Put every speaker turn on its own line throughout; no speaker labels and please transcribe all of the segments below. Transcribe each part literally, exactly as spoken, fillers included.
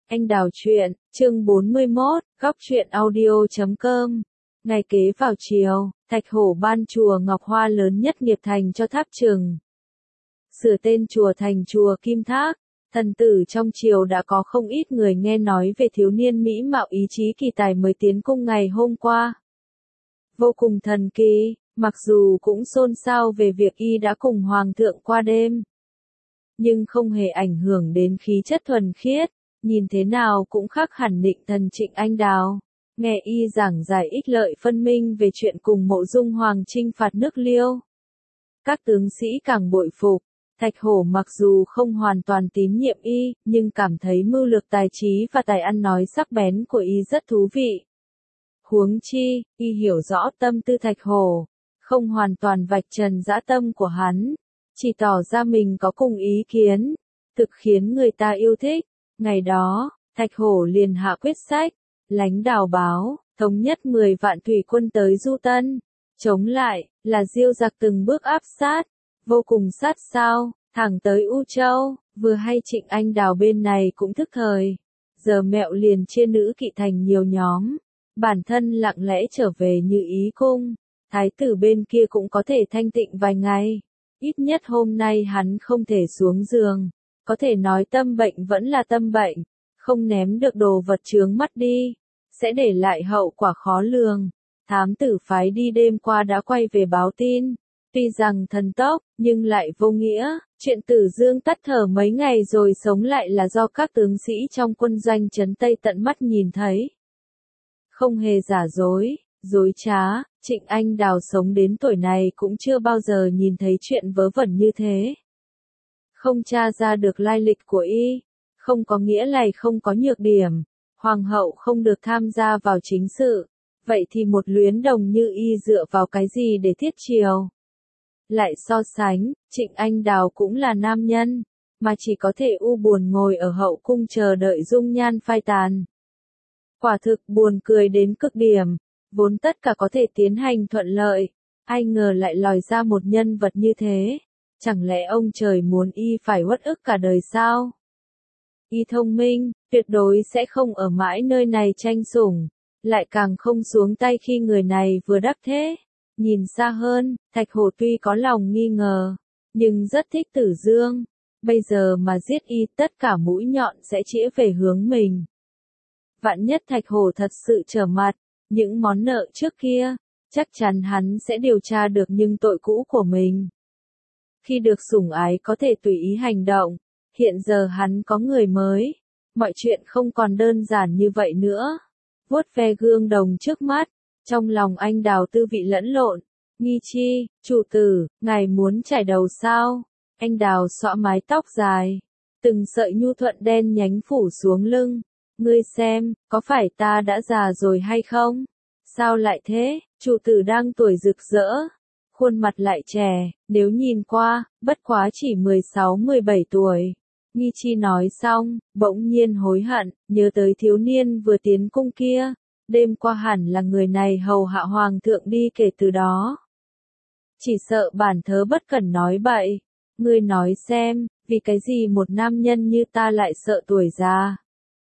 Anh đào truyện, chương bốn mươi mốt, góc truyện audio chấm com. Ngày kế vào chiều, Thạch Hổ ban chùa Ngọc Hoa lớn nhất nghiệp thành cho tháp Trừng. Sửa tên chùa thành chùa Kim Thác. Thần tử trong triều đã có không ít người nghe nói về thiếu niên mỹ mạo ý chí kỳ tài mới tiến cung ngày hôm qua. Vô cùng thần kỳ, mặc dù cũng xôn xao về việc y đã cùng hoàng thượng qua đêm, nhưng không hề ảnh hưởng đến khí chất thuần khiết, nhìn thế nào cũng khác hẳn Định Thần Trịnh Anh Đào. Nghe y giảng giải ích lợi phân minh về chuyện cùng Mộ Dung Hoàng chinh phạt nước Liêu, các tướng sĩ càng bội phục. Thạch Hổ mặc dù không hoàn toàn tín nhiệm y, nhưng cảm thấy mưu lược tài trí và tài ăn nói sắc bén của y rất thú vị. Huống chi, y hiểu rõ tâm tư Thạch Hổ, không hoàn toàn vạch trần dã tâm của hắn, chỉ tỏ ra mình có cùng ý kiến, thực khiến người ta yêu thích. Ngày đó, Thạch Hổ liền hạ quyết sách, lãnh đào báo, thống nhất mười vạn thủy quân tới Du Tân, chống lại, là Diêu giặc từng bước áp sát, vô cùng sát sao, thẳng tới U Châu. Vừa hay Trịnh Anh Đào bên này cũng thức thời, giờ mẹo liền chia nữ kỵ thành nhiều nhóm, bản thân lặng lẽ trở về Như Ý cung, thái tử bên kia cũng có thể thanh tịnh vài ngày, ít nhất hôm nay hắn không thể xuống giường, có thể nói tâm bệnh vẫn là tâm bệnh, không ném được đồ vật chướng mắt đi, sẽ để lại hậu quả khó lường. Thám tử phái đi đêm qua đã quay về báo tin, tuy rằng thần tốc, nhưng lại vô nghĩa, chuyện Tử Dương tắt thở mấy ngày rồi sống lại là do các tướng sĩ trong quân doanh trấn Tây tận mắt nhìn thấy. Không hề giả dối, dối trá, Trịnh Anh Đào sống đến tuổi này cũng chưa bao giờ nhìn thấy chuyện vớ vẩn như thế. Không tra ra được lai lịch của y, không có nghĩa là không có nhược điểm, hoàng hậu không được tham gia vào chính sự, vậy thì một luyến đồng như y dựa vào cái gì để thiết triều? Lại so sánh, Trịnh Anh Đào cũng là nam nhân, mà chỉ có thể u buồn ngồi ở hậu cung chờ đợi dung nhan phai tàn. Quả thực buồn cười đến cực điểm, vốn tất cả có thể tiến hành thuận lợi, ai ngờ lại lòi ra một nhân vật như thế. Chẳng lẽ ông trời muốn y phải uất ức cả đời sao? Y thông minh, tuyệt đối sẽ không ở mãi nơi này tranh sủng, lại càng không xuống tay khi người này vừa đắc thế. Nhìn xa hơn, Thạch Hổ tuy có lòng nghi ngờ, nhưng rất thích Tử Dương. Bây giờ mà giết y, tất cả mũi nhọn sẽ chĩa về hướng mình. Vạn nhất Thạch Hổ thật sự trở mặt, những món nợ trước kia, chắc chắn hắn sẽ điều tra được những tội cũ của mình. Khi được sủng ái có thể tùy ý hành động, hiện giờ hắn có người mới, mọi chuyện không còn đơn giản như vậy nữa. Vuốt ve gương đồng trước mắt, trong lòng anh Đào tư vị lẫn lộn. Nghi chi, chủ tử, ngài muốn chải đầu sao? Anh Đào xõa mái tóc dài, từng sợi nhu thuận đen nhánh phủ xuống lưng. Ngươi xem, có phải ta đã già rồi hay không? Sao lại thế? Chủ tử đang tuổi rực rỡ, khuôn mặt lại trẻ, nếu nhìn qua, bất quá chỉ mười sáu mười bảy tuổi. Nghi chi nói xong, bỗng nhiên hối hận, nhớ tới thiếu niên vừa tiến cung kia, đêm qua hẳn là người này hầu hạ hoàng thượng đi kể từ đó. Chỉ sợ bản thớ bất cẩn nói bậy, ngươi nói xem, vì cái gì một nam nhân như ta lại sợ tuổi già?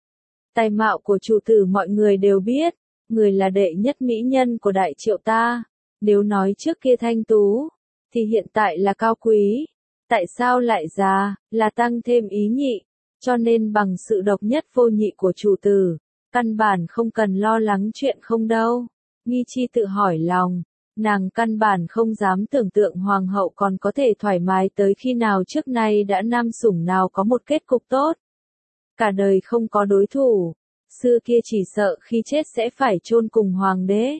Tài mạo của chủ tử mọi người đều biết, người là đệ nhất mỹ nhân của đại triệu ta. Nếu nói trước kia thanh tú, thì hiện tại là cao quý. Tại sao lại già, là tăng thêm ý nhị, cho nên bằng sự độc nhất vô nhị của chủ tử, căn bản không cần lo lắng chuyện không đâu. Nghi chi tự hỏi lòng, nàng căn bản không dám tưởng tượng hoàng hậu còn có thể thoải mái tới khi nào, trước nay đã nam sủng nào có một kết cục tốt. Cả đời không có đối thủ, xưa kia chỉ sợ khi chết sẽ phải chôn cùng hoàng đế.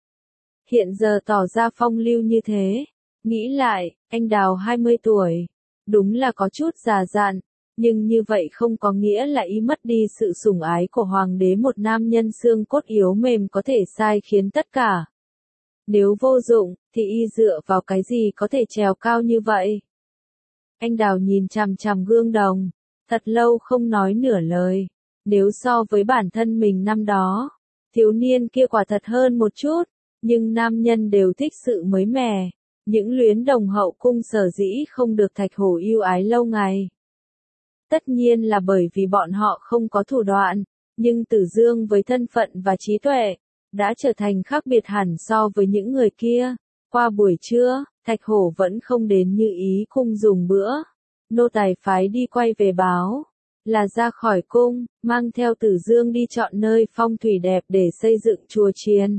Hiện giờ tỏ ra phong lưu như thế, nghĩ lại, anh Đào hai mươi tuổi, đúng là có chút già dặn, nhưng như vậy không có nghĩa là y mất đi sự sủng ái của hoàng đế. Một nam nhân xương cốt yếu mềm có thể sai khiến tất cả. Nếu vô dụng, thì y dựa vào cái gì có thể trèo cao như vậy? Anh Đào nhìn chằm chằm gương đồng, thật lâu không nói nửa lời. Nếu so với bản thân mình năm đó, thiếu niên kia quả thật hơn một chút. Nhưng nam nhân đều thích sự mới mẻ, những luyến đồng hậu cung sở dĩ không được Thạch Hổ yêu ái lâu ngày. Tất nhiên là bởi vì bọn họ không có thủ đoạn, nhưng Tử Dương với thân phận và trí tuệ, đã trở thành khác biệt hẳn so với những người kia. Qua buổi trưa, Thạch Hổ vẫn không đến Như Ý cung dùng bữa. Nô tài phái đi quay về báo, là ra khỏi cung, mang theo Tử Dương đi chọn nơi phong thủy đẹp để xây dựng chùa chiền.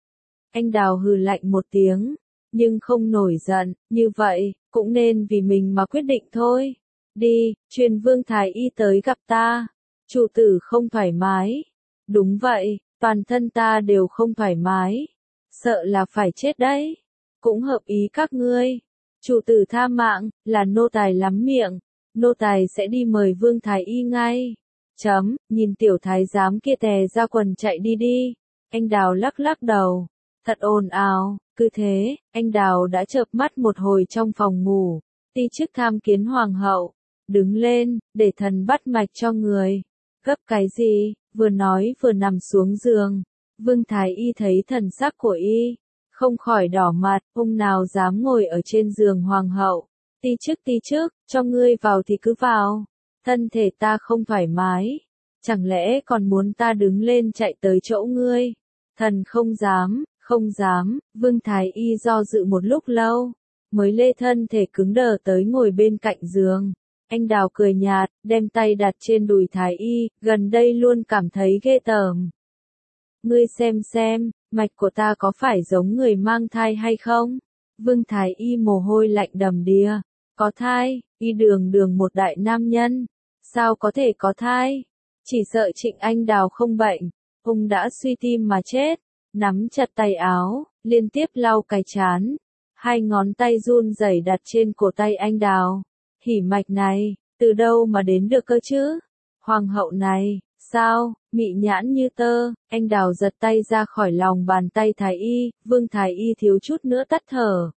Anh Đào hừ lạnh một tiếng, nhưng không nổi giận, như vậy, cũng nên vì mình mà quyết định thôi. Đi, truyền Vương Thái Y tới gặp ta. Chủ tử không thoải mái. Đúng vậy, toàn thân ta đều không thoải mái. Sợ là phải chết đấy. Cũng hợp ý các ngươi. Chủ tử tha mạng, là nô tài lắm miệng. Nô tài sẽ đi mời Vương Thái Y ngay. Chấm, nhìn tiểu thái giám kia tè ra quần chạy đi đi. Anh Đào lắc lắc đầu. Thật ồn ào, cứ thế, anh Đào đã chợp mắt một hồi trong phòng ngủ. Ti chức tham kiến hoàng hậu. Đứng lên, để thần bắt mạch cho người. Gấp cái gì, vừa nói vừa nằm xuống giường. Vương Thái Y thấy thần sắc của y, không khỏi đỏ mặt, ông nào dám ngồi ở trên giường hoàng hậu. Ti chức ti chức, cho ngươi vào thì cứ vào. Thân thể ta không thoải mái. Chẳng lẽ còn muốn ta đứng lên chạy tới chỗ ngươi? Thần không dám, không dám, Vương Thái Y do dự một lúc lâu, mới lê thân thể cứng đờ tới ngồi bên cạnh giường. Anh Đào cười nhạt, đem tay đặt trên đùi Thái Y, gần đây luôn cảm thấy ghê tởm. Ngươi xem xem, mạch của ta có phải giống người mang thai hay không? Vương Thái Y mồ hôi lạnh đầm đìa. Có thai, y đường đường một đại nam nhân. Sao có thể có thai? Chỉ sợ Trịnh Anh Đào không bệnh. Ông đã suy tim mà chết. Nắm chặt tay áo, liên tiếp lau cái chán. Hai ngón tay run rẩy đặt trên cổ tay anh Đào. Hỉ mạch này, từ đâu mà đến được cơ chứ? Hoàng hậu này, sao, mị nhãn như tơ, anh Đào giật tay ra khỏi lòng bàn tay Thái Y, Vương Thái Y thiếu chút nữa tắt thở.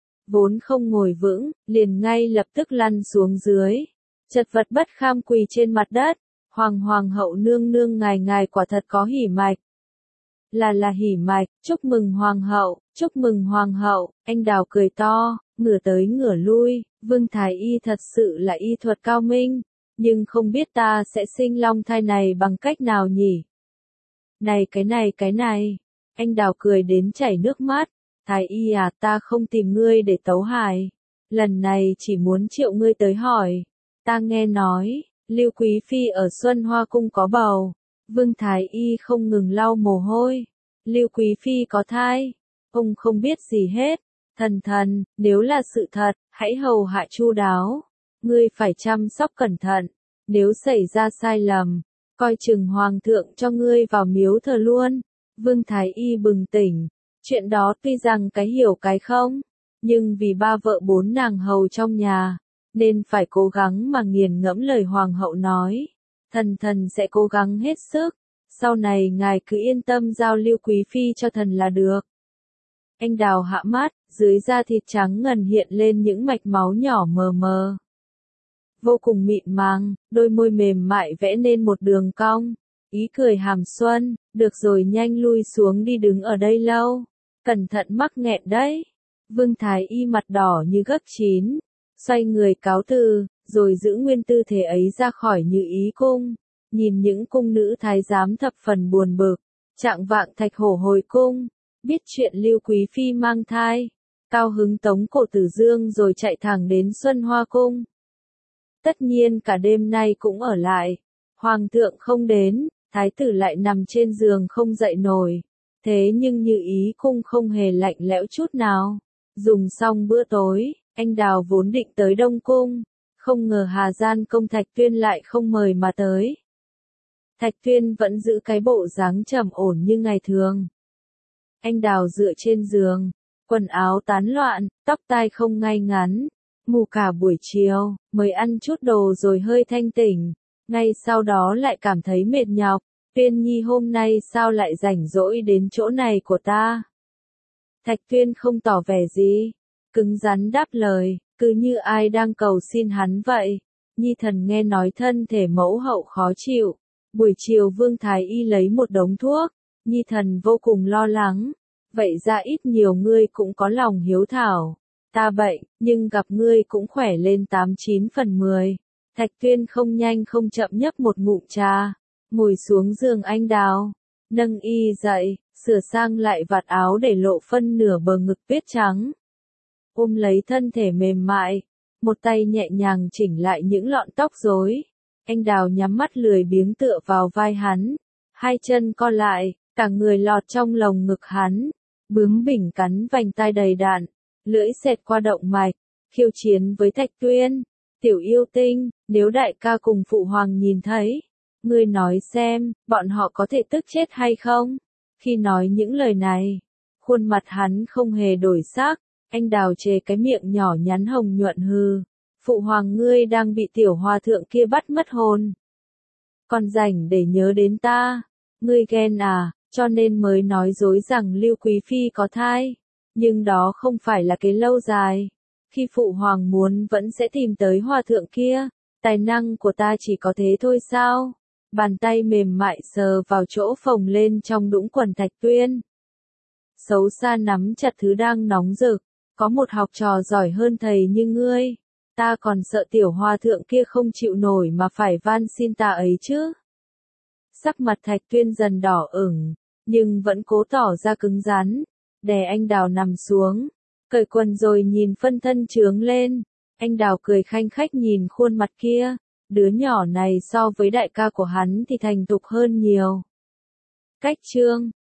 Vốn không ngồi vững, liền ngay lập tức lăn xuống dưới. Chật vật bất kham quỳ trên mặt đất. Hoàng hoàng hậu nương nương ngài ngài quả thật có hỉ mạch. Là là hỉ mạch, chúc mừng hoàng hậu, chúc mừng hoàng hậu, anh Đào cười to, ngửa tới ngửa lui, Vương Thái Y thật sự là y thuật cao minh, nhưng không biết ta sẽ sinh long thai này bằng cách nào nhỉ? Này cái này cái này, anh Đào cười đến chảy nước mắt, Thái Y à, ta không tìm ngươi để tấu hài, lần này chỉ muốn triệu ngươi tới hỏi, ta nghe nói, Lưu Quý Phi ở Xuân Hoa Cung có bầu. Vương Thái Y không ngừng lau mồ hôi. Lưu Quý Phi có thai. Ông không biết gì hết. Thần thần, nếu là sự thật, hãy hầu hạ chu đáo. Ngươi phải chăm sóc cẩn thận. Nếu xảy ra sai lầm, coi chừng hoàng thượng cho ngươi vào miếu thờ luôn. Vương Thái Y bừng tỉnh. Chuyện đó tuy rằng cái hiểu cái không, nhưng vì ba vợ bốn nàng hầu trong nhà, nên phải cố gắng mà nghiền ngẫm lời hoàng hậu nói. Thần thần sẽ cố gắng hết sức, sau này ngài cứ yên tâm giao Lưu Quý Phi cho thần là được. Anh Đào hạ mắt, dưới da thịt trắng ngần hiện lên những mạch máu nhỏ mờ mờ. Vô cùng mịn màng, đôi môi mềm mại vẽ nên một đường cong, ý cười hàm xuân, được rồi nhanh lui xuống đi đứng ở đây lâu, cẩn thận mắc nghẹn đấy. Vương Thái Y mặt đỏ như gấc chín, xoay người cáo từ, rồi giữ nguyên tư thế ấy ra khỏi Như Ý cung, nhìn những cung nữ thái giám thập phần buồn bực. Trạng vạng Thạch Hổ hồi cung, biết chuyện Lưu Quý Phi mang thai, cao hứng tống cổ Tử Dương rồi chạy thẳng đến Xuân Hoa cung. Tất nhiên cả đêm nay cũng ở lại, hoàng thượng không đến, thái tử lại nằm trên giường không dậy nổi, thế nhưng Như Ý cung không hề lạnh lẽo chút nào. Dùng xong bữa tối, anh Đào vốn định tới Đông cung, không ngờ Hà Gian công Thạch Tuyên lại không mời mà tới. Thạch Tuyên vẫn giữ cái bộ dáng trầm ổn như ngày thường. Anh Đào dựa trên giường, quần áo tán loạn, tóc tai không ngay ngắn, mù cả buổi chiều, mới ăn chút đồ rồi hơi thanh tỉnh, ngay sau đó lại cảm thấy mệt nhọc. Tuyên Nhi hôm nay sao lại rảnh rỗi đến chỗ này của ta? Thạch Tuyên không tỏ vẻ gì, cứng rắn đáp lời, cứ như ai đang cầu xin hắn vậy. Nhi thần nghe nói thân thể mẫu hậu khó chịu. Buổi chiều Vương Thái Y lấy một đống thuốc, Nhi thần vô cùng lo lắng. Vậy ra ít nhiều ngươi cũng có lòng hiếu thảo. Ta bệnh, nhưng gặp ngươi cũng khỏe lên tám chín phần mười. Thạch Tuyên không nhanh không chậm nhấp một ngụm trà, ngồi xuống giường anh đào, nâng y dậy, sửa sang lại vạt áo để lộ phân nửa bờ ngực tuyết trắng. Ôm lấy thân thể mềm mại, một tay nhẹ nhàng chỉnh lại những lọn tóc rối. Anh đào nhắm mắt lười biếng tựa vào vai hắn, hai chân co lại, cả người lọt trong lồng ngực hắn, bướng bỉnh cắn vành tai đầy đặn, lưỡi xẹt qua động mạch, khiêu chiến với Thạch Tuyên. Tiểu yêu tinh, nếu đại ca cùng phụ hoàng nhìn thấy, ngươi nói xem, bọn họ có thể tức chết hay không? Khi nói những lời này, khuôn mặt hắn không hề đổi sắc, anh đào chề cái miệng nhỏ nhắn hồng nhuận hừ. Phụ hoàng ngươi đang bị tiểu hòa thượng kia bắt mất hồn. Còn rảnh để nhớ đến ta, ngươi ghen à, cho nên mới nói dối rằng Lưu Quý Phi có thai. Nhưng đó không phải là cái lâu dài. Khi phụ hoàng muốn vẫn sẽ tìm tới hòa thượng kia, tài năng của ta chỉ có thế thôi sao? Bàn tay mềm mại sờ vào chỗ phồng lên trong đũng quần Thạch Tuyên. Xấu xa nắm chặt thứ đang nóng rực, có một học trò giỏi hơn thầy như ngươi, ta còn sợ tiểu hòa thượng kia không chịu nổi mà phải van xin ta ấy chứ. Sắc mặt Thạch Tuyên dần đỏ ửng, nhưng vẫn cố tỏ ra cứng rắn, đè anh đào nằm xuống, cởi quần rồi nhìn phân thân trướng lên. Anh đào cười khanh khách nhìn khuôn mặt kia, đứa nhỏ này so với đại ca của hắn thì thành thục hơn nhiều. Cách chương